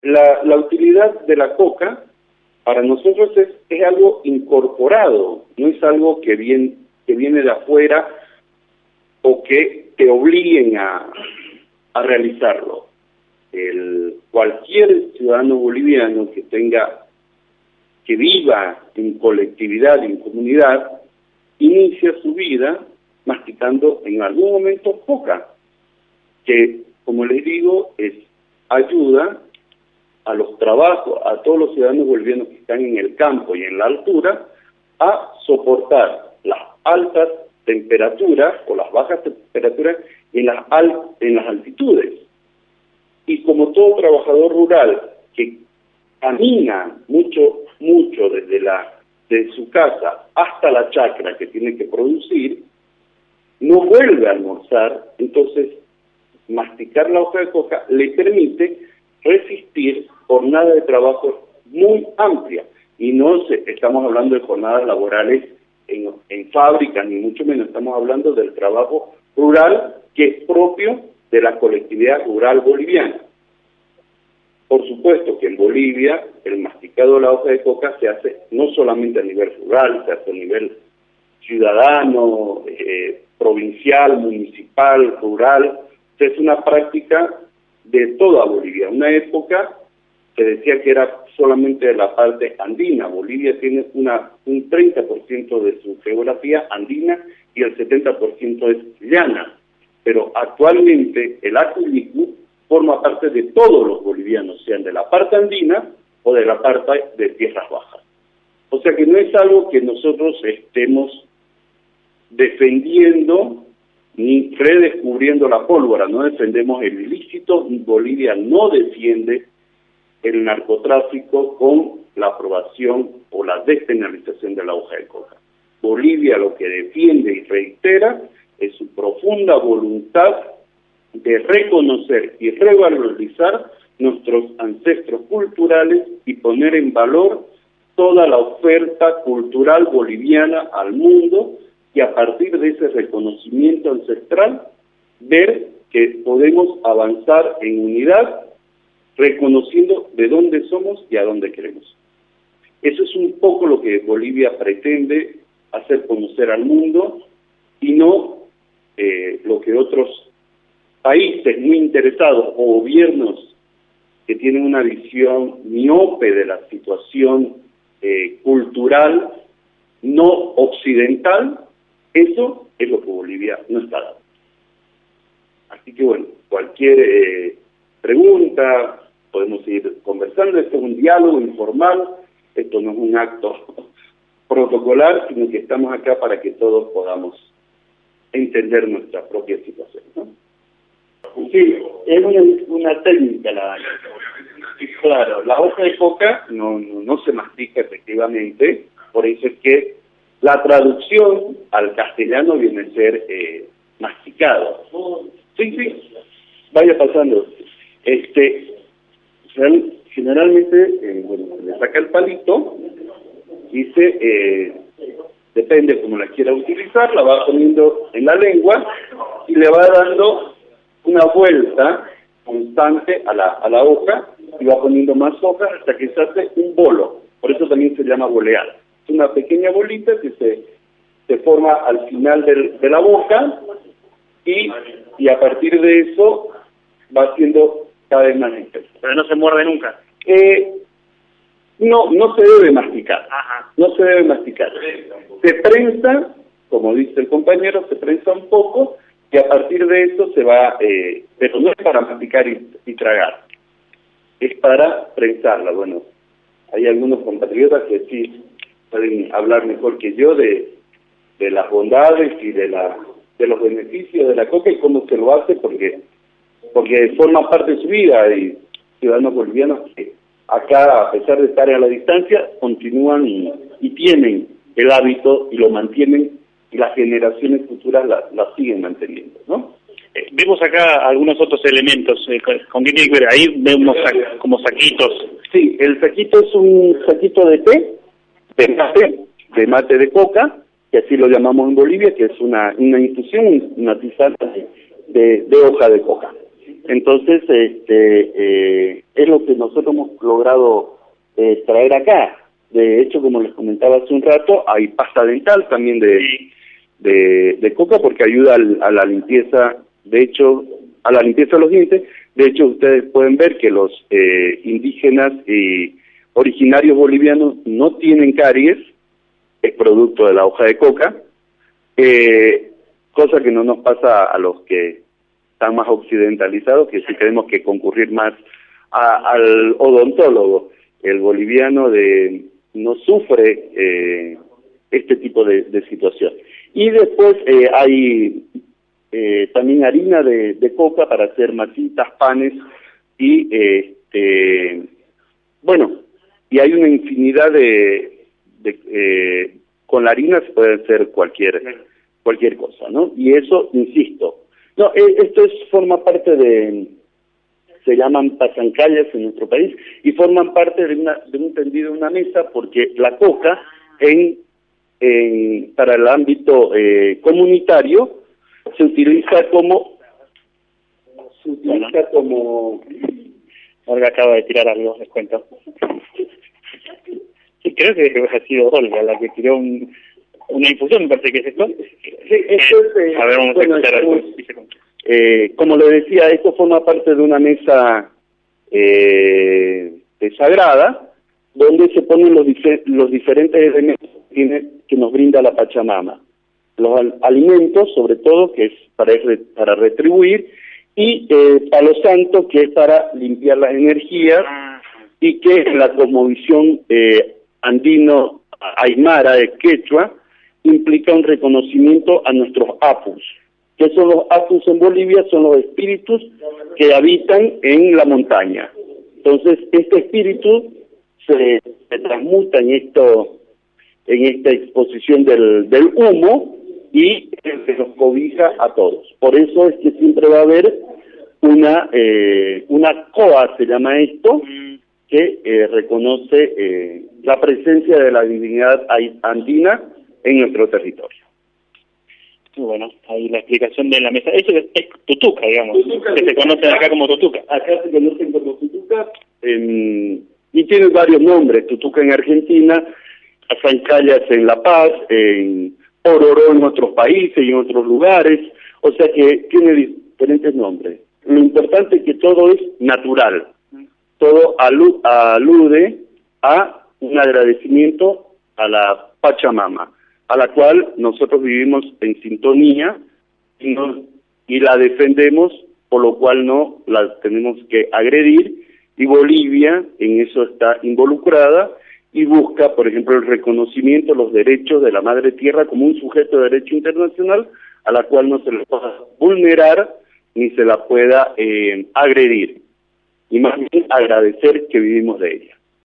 la utilidad de la coca para nosotros es algo incorporado, no es algo que viene de afuera o que te obliguen a realizarlo. Cualquier ciudadano boliviano que viva en colectividad, en comunidad, inicia su vida masticando en algún momento coca, que, como les digo, ayuda a los trabajos, a todos los ciudadanos bolivianos que están en el campo y en la altura, a soportar las altas temperaturas o las bajas temperaturas en las altitudes. Y como todo trabajador rural que camina mucho desde su casa hasta la chacra que tiene que producir, no vuelve a almorzar, entonces masticar la hoja de coca le permite resistir jornadas de trabajo muy amplias. Y no estamos hablando de jornadas laborales en fábricas, ni mucho menos, estamos hablando del trabajo rural que es propio de la colectividad rural boliviana. Por supuesto que en Bolivia el masticado de la hoja de coca se hace no solamente a nivel rural, se hace a nivel ciudadano, provincial, municipal, rural. Es una práctica de toda Bolivia. Una época se decía que era solamente de la parte andina. Bolivia tiene un 30% de su geografía andina y el 70% es llana. Pero actualmente el acuilismo forma parte de todos los bolivianos, sean de la parte andina o de la parte de tierras bajas. O sea que no es algo que nosotros estemos defendiendo ni redescubriendo la pólvora, no defendemos el ilícito, Bolivia no defiende el narcotráfico con la aprobación o la despenalización de la hoja de coca. Bolivia lo que defiende y reitera es su profunda voluntad de reconocer y revalorizar nuestros ancestros culturales y poner en valor toda la oferta cultural boliviana al mundo, y a partir de ese reconocimiento ancestral, ver que podemos avanzar en unidad, reconociendo de dónde somos y a dónde queremos. Eso es un poco lo que Bolivia pretende hacer conocer al mundo, y no lo que otros países muy interesados o gobiernos que tienen una visión miope de la situación cultural no occidental. Eso es lo que Bolivia no está dando. Así que bueno, cualquier pregunta, podemos ir conversando. Esto es un diálogo informal, esto no es un acto protocolar, sino que estamos acá para que todos podamos entender nuestra propia situación, ¿no? Sí, es una técnica claro, la hoja de coca no se mastica efectivamente, por eso es que la traducción al castellano viene a ser masticado. Sí, vaya pasando. Generalmente, se le saca el palito y depende cómo la quiera utilizar, la va poniendo en la lengua y le va dando una vuelta constante a la hoja y va poniendo más hojas hasta que se hace un bolo. Por eso también se llama bolear. Es una pequeña bolita que se forma al final de la boca y a partir de eso va haciendo cada vez más intenso. Pero no se muerde nunca. No se debe masticar. Ajá. No se debe masticar. Se prensa, como dice el compañero, se prensa un poco y a partir de eso se va, pero no es para masticar y tragar, es para prensarla. Bueno, hay algunos compatriotas que sí pueden hablar mejor que yo de las bondades y de los beneficios de la coca y cómo se lo hace, porque forma parte de su vida, y ciudadanos bolivianos que acá, a pesar de estar a la distancia, continúan y tienen el hábito y lo mantienen, y las generaciones futuras la siguen manteniendo, ¿no? Vemos acá algunos otros elementos. ¿Con qué tiene que ver? Ahí vemos como saquitos. Sí, el saquito es un saquito de té, de mate de coca, que así lo llamamos en Bolivia, que es una infusión, una tisana de hoja de coca. Entonces, es lo que nosotros hemos logrado traer acá. De hecho, como les comentaba hace un rato, hay pasta dental también de coca porque ayuda a la limpieza, de hecho, a la limpieza de los dientes. De hecho, ustedes pueden ver que los indígenas y originarios bolivianos no tienen caries, es producto de la hoja de coca, cosa que no nos pasa a los que están más occidentalizados, que sí tenemos que concurrir más al odontólogo. El boliviano no sufre este tipo de situación. Y después hay también harina de coca para hacer masitas, panes y y hay una infinidad con la harina se puede hacer cualquier cosa, ¿no? Y eso, insisto, esto forma parte se llaman pasancallas en nuestro país, y forman parte de un tendido, una mesa, porque la coca para el ámbito comunitario se utiliza como Olga acaba de tirar algo, les cuento. Sí, creo que ha sido Olga la que tiró una infusión, me parece que es esto. Sí, esto es, a ver, vamos a escuchar algo. Como le decía, esto forma parte de una mesa sagrada, donde se ponen los diferentes elementos que nos brinda la Pachamama. Los alimentos, sobre todo, que es para retribuir, y palo santo, que es para limpiar las energías, y que en la cosmovisión andino aymara de quechua implica un reconocimiento a nuestros apus. ¿Qué son los apus en Bolivia? Son los espíritus que habitan en la montaña. Entonces, este espíritu se transmuta en esta exposición del humo y se nos cobija a todos. Por eso es que siempre va a haber una coa, se llama esto, que reconoce la presencia de la divinidad andina en nuestro territorio. Bueno, ahí la explicación de la mesa. Eso es tutuca, digamos, que se conocen acá como tutuca. Acá se conocen como tutuca, y tiene varios nombres: tutuca en Argentina, pasancallas en La Paz, en Ororó en otros países y en otros lugares, o sea que tiene diferentes nombres. Lo importante es que todo es natural, todo alude a un agradecimiento a la Pachamama, a la cual nosotros vivimos en sintonía y la defendemos, por lo cual no la tenemos que agredir, y Bolivia en eso está involucrada y busca, por ejemplo, el reconocimiento de los derechos de la Madre Tierra como un sujeto de derecho internacional a la cual no se le pueda vulnerar ni se la pueda agredir, y más bien agradecer que vivimos de ella.